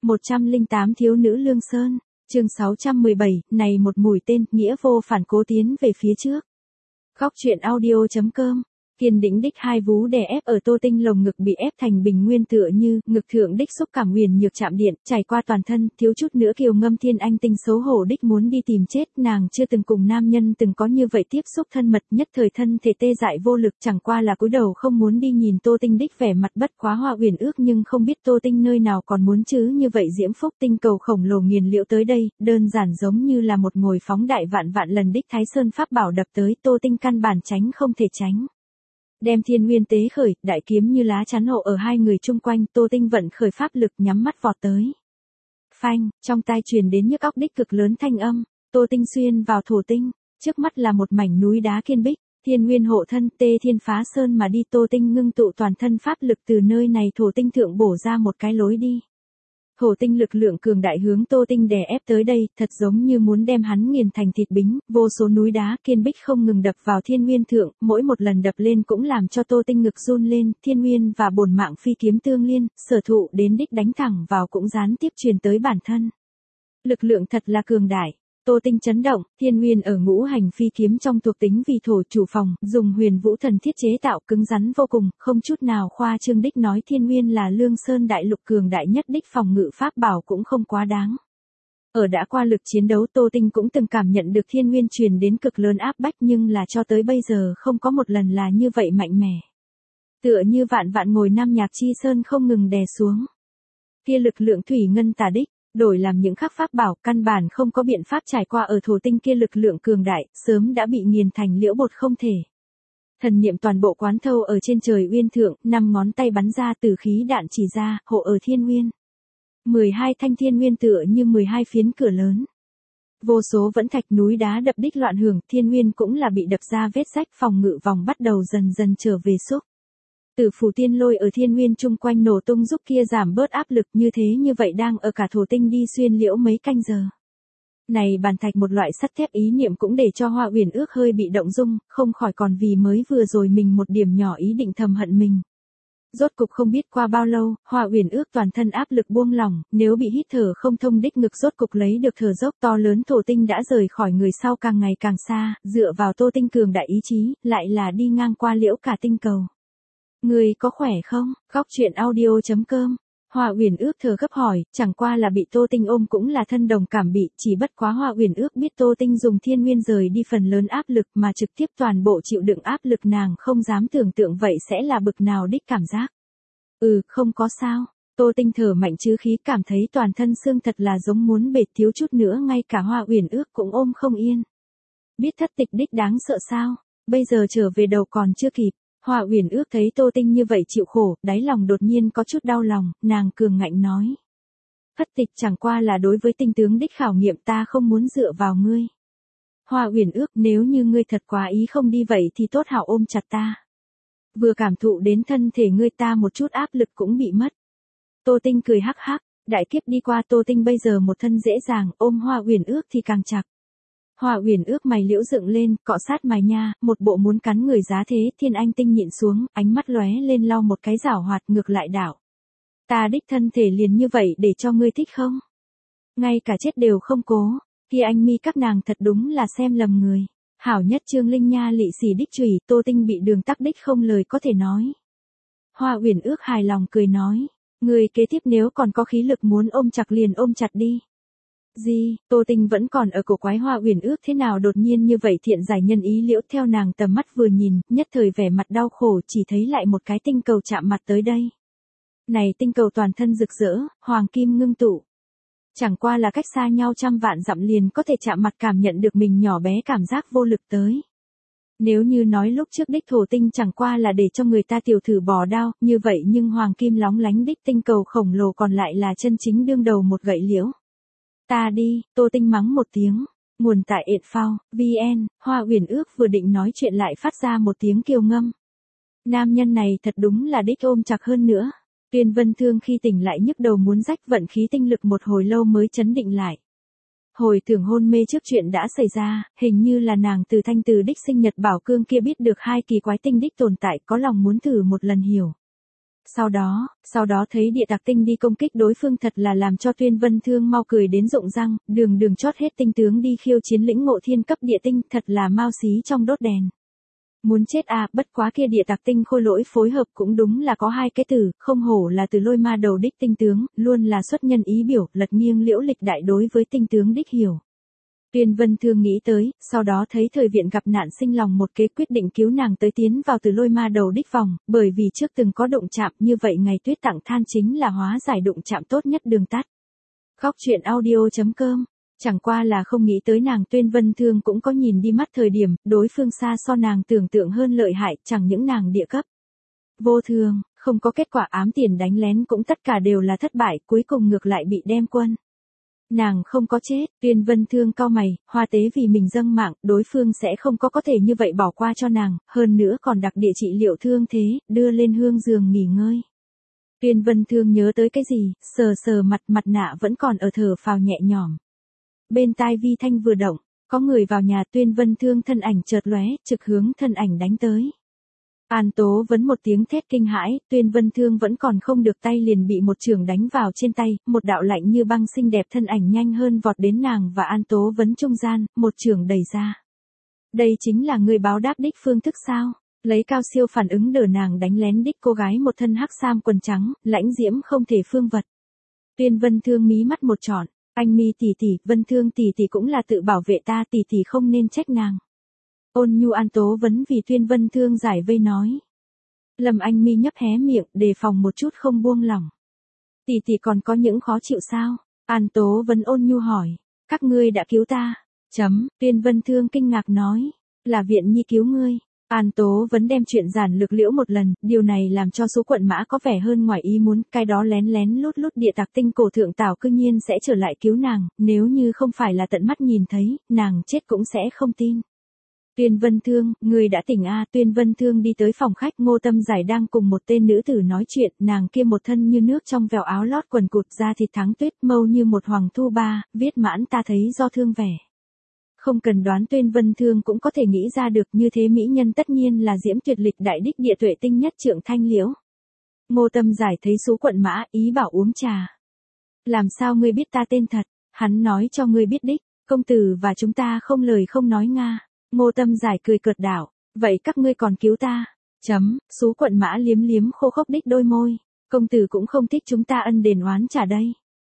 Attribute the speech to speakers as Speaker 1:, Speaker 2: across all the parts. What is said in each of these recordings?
Speaker 1: 108 Thiếu nữ Lương Sơn, chương 617, này một mũi tên, nghĩa vô phản cố tiến về phía trước. Góc truyện audio.com. Kiên đĩnh đích hai vú đè ép ở Tô Tinh lồng ngực bị ép thành bình nguyên tựa như ngực thượng đích xúc cảm huyền nhược chạm điện, trải qua toàn thân, thiếu chút nữa kiều ngâm thiên anh tinh xấu hổ đích muốn đi tìm chết, nàng chưa từng cùng nam nhân từng có như vậy tiếp xúc thân mật, nhất thời thân thể tê dại vô lực, chẳng qua là cúi đầu không muốn đi nhìn Tô Tinh đích vẻ mặt bất quá hoa uyển ước, nhưng không biết Tô Tinh nơi nào còn muốn chứ, như vậy diễm phúc tinh cầu khổng lồ nghiền liệu tới đây, đơn giản giống như là một ngồi phóng đại vạn vạn lần đích Thái Sơn pháp bảo đập tới, Tô Tinh căn bản tránh không thể tránh. Đem thiên nguyên tế khởi, đại kiếm như lá chắn hộ ở hai người chung quanh, Tô Tinh vận khởi pháp lực nhắm mắt vọt tới. Phanh, trong tai truyền đến nhức óc đích cực lớn thanh âm, Tô Tinh xuyên vào thổ tinh, trước mắt là một mảnh núi đá kiên bích, thiên nguyên hộ thân tê thiên phá sơn mà đi, Tô Tinh ngưng tụ toàn thân pháp lực từ nơi này thổ tinh thượng bổ ra một cái lối đi. Thổ tinh lực lượng cường đại hướng Tô Tinh đè ép tới đây, thật giống như muốn đem hắn nghiền thành thịt bính, vô số núi đá kiên bích không ngừng đập vào thiên nguyên thượng, mỗi một lần đập lên cũng làm cho Tô Tinh ngực run lên, thiên nguyên và bổn mạng phi kiếm tương liên, sở thụ đến đích đánh thẳng vào cũng gián tiếp truyền tới bản thân. Lực lượng thật là cường đại. Tô Tinh chấn động, thiên nguyên ở ngũ hành phi kiếm trong thuộc tính vì thổ chủ phòng, dùng huyền vũ thần thiết chế tạo cứng rắn vô cùng, không chút nào khoa trương đích nói thiên nguyên là Lương Sơn đại lục cường đại nhất đích phòng ngự pháp bảo cũng không quá đáng. Ở đã qua lực chiến đấu Tô Tinh cũng từng cảm nhận được thiên nguyên truyền đến cực lớn áp bách, nhưng là cho tới bây giờ không có một lần là như vậy mạnh mẽ. Tựa như vạn vạn ngồi nam nhạc chi sơn không ngừng đè xuống. Kia lực lượng thủy ngân tà đích. Đổi làm những khắc pháp bảo, căn bản không có biện pháp trải qua ở thổ tinh kia lực lượng cường đại, sớm đã bị nghiền thành liễu bột không thể. Thần niệm toàn bộ quán thâu ở trên trời uyên thượng, 5 ngón tay bắn ra từ khí đạn chỉ ra, hộ ở thiên nguyên. 12 thanh thiên nguyên tựa như 12 phiến cửa lớn. Vô số vẫn thạch núi đá đập đích loạn hưởng, thiên nguyên cũng là bị đập ra vết rách, phòng ngự vòng bắt đầu dần dần trở về xúc. Tử phủ tiên lôi ở thiên nguyên chung quanh nổ tung giúp kia giảm bớt áp lực, như thế như vậy đang ở cả thổ tinh đi xuyên liễu mấy canh giờ. Này bàn thạch một loại sắt thép ý niệm cũng để cho Hoa Uyển Ước hơi bị động dung, không khỏi còn vì mới vừa rồi mình một điểm nhỏ ý định thầm hận mình. Rốt cục không biết qua bao lâu, Hoa Uyển Ước toàn thân áp lực buông lỏng, nếu bị hít thở không thông đích ngực rốt cục lấy được thở dốc, to lớn thổ tinh đã rời khỏi người sau càng ngày càng xa, dựa vào Tô Tinh cường đại ý chí, lại là đi ngang qua liễu cả tinh cầu. Người có khỏe không? Góc truyện audio.com. Hoa Uyển Ước thở gấp hỏi, chẳng qua là bị Tô Tinh ôm cũng là thân đồng cảm bị, chỉ bất quá Hoa Uyển Ước biết Tô Tinh dùng thiên nguyên rời đi phần lớn áp lực mà trực tiếp toàn bộ chịu đựng áp lực, nàng không dám tưởng tượng vậy sẽ là bực nào đích cảm giác. Không có sao. Tô Tinh thở mạnh chứ khí, cảm thấy toàn thân xương thật là giống muốn bệt, thiếu chút nữa ngay cả Hoa Uyển Ước cũng ôm không yên. Biết thất tịch đích đáng sợ sao? Bây giờ trở về đầu còn chưa kịp. Hoa Uyển Ước thấy Tô Tinh như vậy chịu khổ, đáy lòng đột nhiên có chút đau lòng, nàng cường ngạnh nói. Thất tịch chẳng qua là đối với tinh tướng đích khảo nghiệm, ta không muốn dựa vào ngươi. Hoa Uyển Ước, nếu như ngươi thật quá ý không đi vậy thì tốt hảo ôm chặt ta. Vừa cảm thụ đến thân thể ngươi ta một chút áp lực cũng bị mất. Tô Tinh cười hắc hắc, đại kiếp đi qua, Tô Tinh bây giờ một thân dễ dàng, ôm Hoa Uyển Ước thì càng chặt. Hoa Uyển Ước mày liễu dựng lên, cọ sát mày nha, một bộ muốn cắn người giá thế, thiên anh tinh nhịn xuống, ánh mắt lóe lên lau một cái giảo hoạt ngược lại đảo. Ta đích thân thể liền như vậy để cho ngươi thích không? Ngay cả chết đều không cố, kia anh mi các nàng thật đúng là xem lầm người. Hảo nhất Trương Linh Nha lị xỉ đích chùy, Tô Tinh bị đường tắc đích không lời có thể nói. Hoa Uyển Ước hài lòng cười nói, người kế tiếp nếu còn có khí lực muốn ôm chặt liền ôm chặt đi. Gì, Tô Tinh vẫn còn ở cổ quái Hoa Uyển Ước thế nào đột nhiên như vậy thiện giải nhân ý liễu, theo nàng tầm mắt vừa nhìn, nhất thời vẻ mặt đau khổ, chỉ thấy lại một cái tinh cầu chạm mặt tới đây. Này tinh cầu toàn thân rực rỡ, hoàng kim ngưng tụ. Chẳng qua là cách xa nhau trăm vạn dặm liền có thể chạm mặt, cảm nhận được mình nhỏ bé cảm giác vô lực tới. Nếu như nói lúc trước đích thổ tinh chẳng qua là để cho người ta tiểu thử bò đao, như vậy nhưng hoàng kim lóng lánh đích tinh cầu khổng lồ còn lại là chân chính đương đầu một gậy liễu. Ta đi, Tô Tinh mắng một tiếng. Nguồn tại ện phao, VN, Hoa Uyển Ước vừa định nói chuyện lại phát ra một tiếng kiều ngâm. Nam nhân này thật đúng là đích ôm chặt hơn nữa. Tuyên Vân Thương khi tỉnh lại nhức đầu muốn rách, vận khí tinh lực một hồi lâu mới chấn định lại. Hồi tưởng hôn mê trước chuyện đã xảy ra, hình như là nàng từ Thanh Từ đích sinh nhật bảo cương kia biết được hai kỳ quái tinh đích tồn tại, có lòng muốn thử một lần hiểu. Sau đó thấy địa tặc tinh đi công kích đối phương thật là làm cho Tuyên Vân Thương mau cười đến rụng răng, đường chót hết tinh tướng đi khiêu chiến lĩnh ngộ thiên cấp địa tinh, thật là mau xí trong đốt đèn. Muốn chết à, bất quá kia địa tặc tinh khôi lỗi phối hợp cũng đúng là có hai cái từ, không hổ là từ lôi ma đầu đích tinh tướng, luôn là xuất nhân ý biểu, lật nghiêng liễu lịch đại đối với tinh tướng đích hiểu. Tuyên Vân Thương nghĩ tới, sau đó thấy thời viện gặp nạn sinh lòng một kế quyết định cứu nàng tới tiến vào từ lôi ma đầu đích vòng, bởi vì trước từng có đụng chạm như vậy ngày tuyết tặng than chính là hóa giải đụng chạm tốt nhất đường tắt. Góc truyện audio.com. Chẳng qua là không nghĩ tới nàng Tuyên Vân Thương cũng có nhìn đi mắt thời điểm, đối phương xa so nàng tưởng tượng hơn lợi hại, chẳng những nàng địa cấp. Vô thường, không có kết quả ám tiền đánh lén cũng tất cả đều là thất bại, cuối cùng ngược lại bị đem quân. Nàng không có chết, Tuyên Vân Thương cau mày, hoa tế vì mình dâng mạng, đối phương sẽ không có thể như vậy bỏ qua cho nàng, hơn nữa còn đặc địa trị liệu thương thế, đưa lên hương giường nghỉ ngơi. Tuyên Vân Thương nhớ tới cái gì, sờ mặt nạ vẫn còn ở thở phào nhẹ nhõm. Bên tai vi thanh vừa động, có người vào nhà. Tuyên Vân Thương thân ảnh chợt lóe, trực hướng thân ảnh đánh tới. An Tố Vấn một tiếng thét kinh hãi, Tuyên Vân Thương vẫn còn không được tay liền bị một chưởng đánh vào trên tay, một đạo lạnh như băng xinh đẹp thân ảnh nhanh hơn vọt đến nàng và An Tố Vấn trung gian, một chưởng đẩy ra. Đây chính là người báo đáp đích phương thức sao? Lấy cao siêu phản ứng đỡ nàng đánh lén đích cô gái một thân hắc sam quần trắng, lãnh diễm không thể phương vật. Tuyên Vân Thương mí mắt một trọn, anh mi tỷ tỷ, Vân Thương tỷ tỷ cũng là tự bảo vệ ta, tỷ tỷ không nên trách nàng. Ôn nhu An Tố Vấn vì Tuyên Vân Thương giải vây nói. Lâm Anh mi nhấp hé miệng, đề phòng một chút không buông lỏng. Tỷ tỷ còn có những khó chịu sao? An Tố Vấn ôn nhu hỏi. Các ngươi đã cứu ta. Tuyên Vân Thương kinh ngạc nói. Là viện nhi cứu ngươi. An Tố Vấn đem chuyện giản lược liễu một lần, điều này làm cho số quận mã có vẻ hơn ngoài ý muốn, cái đó lén lút địa tặc tinh cổ thượng tảo cư nhiên sẽ trở lại cứu nàng, nếu như không phải là tận mắt nhìn thấy, nàng chết cũng sẽ không tin. Tuyên Vân Thương, người đã tỉnh a? Tuyên Vân Thương đi tới phòng khách, Ngô Tâm Giải đang cùng một tên nữ tử nói chuyện, nàng kia một thân như nước trong vèo áo lót quần cụt da thịt thắng tuyết, mâu như một hoàng thu ba, viết mãn ta thấy do thương vẻ. Không cần đoán Tuyên Vân Thương cũng có thể nghĩ ra được, như thế mỹ nhân tất nhiên là diễm tuyệt lịch đại đích địa tuệ tinh nhất trượng thanh liễu. Ngô Tâm Giải thấy số quận mã, ý bảo uống trà. Làm sao ngươi biết ta tên thật? Hắn nói cho ngươi biết đích, công tử và chúng ta không lời không nói nga. Ngô Tâm Giải cười cợt đảo, vậy các ngươi còn cứu ta? Số quận mã liếm khô khốc đích đôi môi, công tử cũng không thích chúng ta ân đền oán trả đây.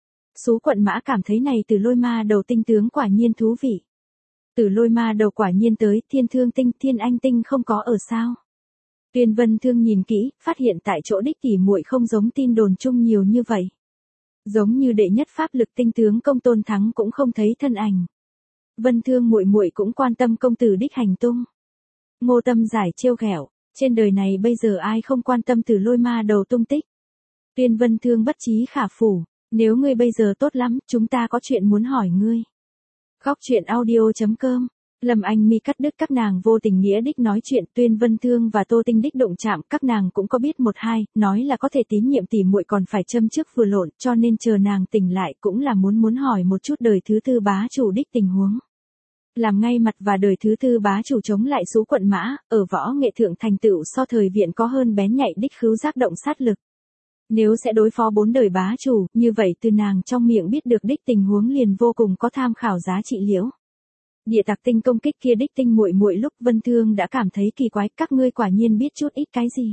Speaker 1: Số quận mã cảm thấy này từ lôi ma đầu tinh tướng quả nhiên thú vị. Từ lôi ma đầu quả nhiên tới, thiên thương tinh, thiên anh tinh không có ở sao? Tuyên Vân Thương nhìn kỹ, phát hiện tại chỗ đích tỉ muội không giống tin đồn chung nhiều như vậy. Giống như đệ nhất pháp lực tinh tướng Công Tôn Thắng cũng không thấy thân ảnh. Vân Thương muội muội cũng quan tâm công tử đích hành tung. Ngô Tâm Giải trêu ghẹo, trên đời này bây giờ ai không quan tâm từ lôi ma đầu tung tích. Tuyên Vân Thương bất trí khả phủ, nếu ngươi bây giờ tốt lắm, chúng ta có chuyện muốn hỏi ngươi. Góc truyện audio.com. Lâm Anh mi cắt đứt các nàng vô tình nghĩa đích nói chuyện. Tuyên Vân Thương và Tô Tinh đích động chạm, các nàng cũng có biết một hai, nói là có thể tín nhiệm tỉ muội còn phải châm trước vừa lộn, cho nên chờ nàng tỉnh lại cũng là muốn hỏi một chút đời thứ tư bá chủ đích tình huống. Làm ngay mặt và đời thứ tư bá chủ chống lại số quận mã, ở võ nghệ thượng thành tựu so thời viện có hơn bén nhạy đích khứu giác động sát lực. Nếu sẽ đối phó 4 đời bá chủ, như vậy từ nàng trong miệng biết được đích tình huống liền vô cùng có tham khảo giá trị liễu. Địa tặc tinh công kích kia đích tinh muội muội lúc Vân Thương đã cảm thấy kỳ quái, các ngươi quả nhiên biết chút ít cái gì.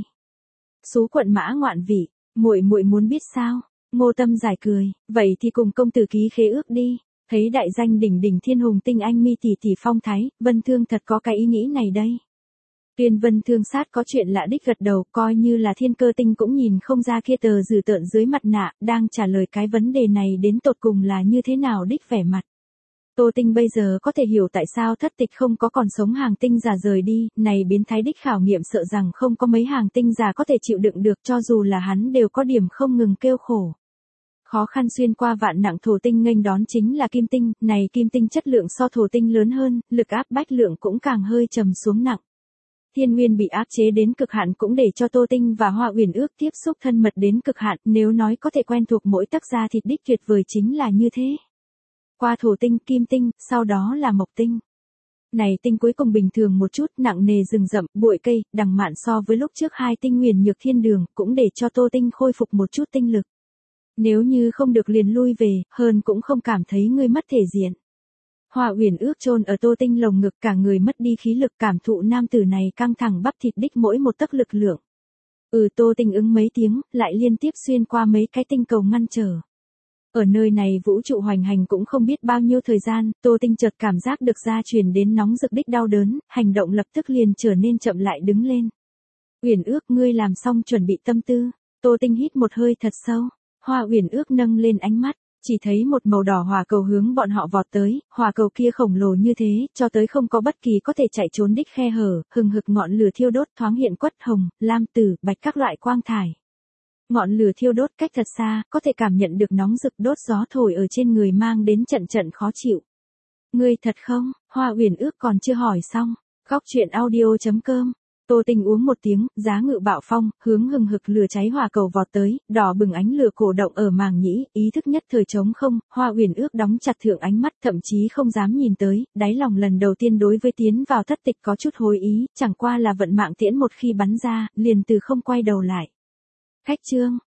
Speaker 1: Số quận mã ngoạn vị, muội muội muốn biết sao? Ngô Tâm Giải cười, vậy thì cùng công tử ký khế ước đi. Thấy đại danh đỉnh thiên hùng tinh anh mi tỷ tỷ phong thái, Vân Thương thật có cái ý nghĩ này đây. Tuyên Vân Thương sát có chuyện lạ đích gật đầu, coi như là Thiên Cơ Tinh cũng nhìn không ra kia tờ dừ tợn dưới mặt nạ, đang trả lời cái vấn đề này đến tột cùng là như thế nào đích vẻ mặt. Tô Tinh bây giờ có thể hiểu tại sao thất tịch không có còn sống hàng tinh giả rời đi, này biến thái đích khảo nghiệm sợ rằng không có mấy hàng tinh giả có thể chịu đựng được, cho dù là hắn đều có điểm không ngừng kêu khổ. Khó khăn xuyên qua vạn nặng thổ tinh nghênh đón chính là kim tinh, này kim tinh chất lượng so thổ tinh lớn hơn, lực áp bách lượng cũng càng hơi trầm xuống nặng. Thiên Nguyên bị áp chế đến cực hạn cũng để cho Tô Tinh và Hoa Uyển ước tiếp xúc thân mật đến cực hạn, nếu nói có thể quen thuộc mỗi tấc da thịt đích tuyệt vời chính là như thế. Qua thổ tinh, kim tinh, sau đó là mộc tinh. Này tinh cuối cùng bình thường một chút, nặng nề rừng rậm, bụi cây, đằng mạn so với lúc trước hai tinh nguyền nhược thiên đường, cũng để cho Tô Tinh khôi phục một chút tinh lực. Nếu như không được liền lui về, hơn cũng không cảm thấy ngươi mất thể diện. Hoa Uyển ước chôn ở Tô Tinh lồng ngực, cả người mất đi khí lực, cảm thụ nam tử này căng thẳng bắp thịt đích mỗi một tấc lực lượng. Tô Tinh ứng mấy tiếng, lại liên tiếp xuyên qua mấy cái tinh cầu ngăn trở. Ở nơi này vũ trụ hoành hành cũng không biết bao nhiêu thời gian, Tô Tinh chợt cảm giác được gia truyền đến nóng rực đích đau đớn, hành động lập tức liền trở nên chậm lại đứng lên. Uyển ước, ngươi làm xong chuẩn bị tâm tư. Tô Tinh hít một hơi thật sâu. Hoa Uyển ước nâng lên ánh mắt, chỉ thấy một màu đỏ hỏa cầu hướng bọn họ vọt tới, hỏa cầu kia khổng lồ như thế, cho tới không có bất kỳ có thể chạy trốn đích khe hở, hừng hực ngọn lửa thiêu đốt thoáng hiện quất hồng, lam tử, bạch các loại quang thải. Ngọn lửa thiêu đốt cách thật xa, có thể cảm nhận được nóng rực đốt gió thổi ở trên người mang đến trận trận khó chịu. Ngươi thật không? Hoa Uyển ước còn chưa hỏi xong. Góc truyện audio.com. Tô Tinh uống một tiếng, giá ngự bạo phong, hướng hừng hực lửa cháy hỏa cầu vọt tới, đỏ bừng ánh lửa cổ động ở màng nhĩ, ý thức nhất thời trống không, Hoa Uyển ước đóng chặt thượng ánh mắt, thậm chí không dám nhìn tới, đáy lòng lần đầu tiên đối với tiến vào thất tịch có chút hối ý, chẳng qua là vận mạng tiễn một khi bắn ra, liền từ không quay đầu lại. Khách chương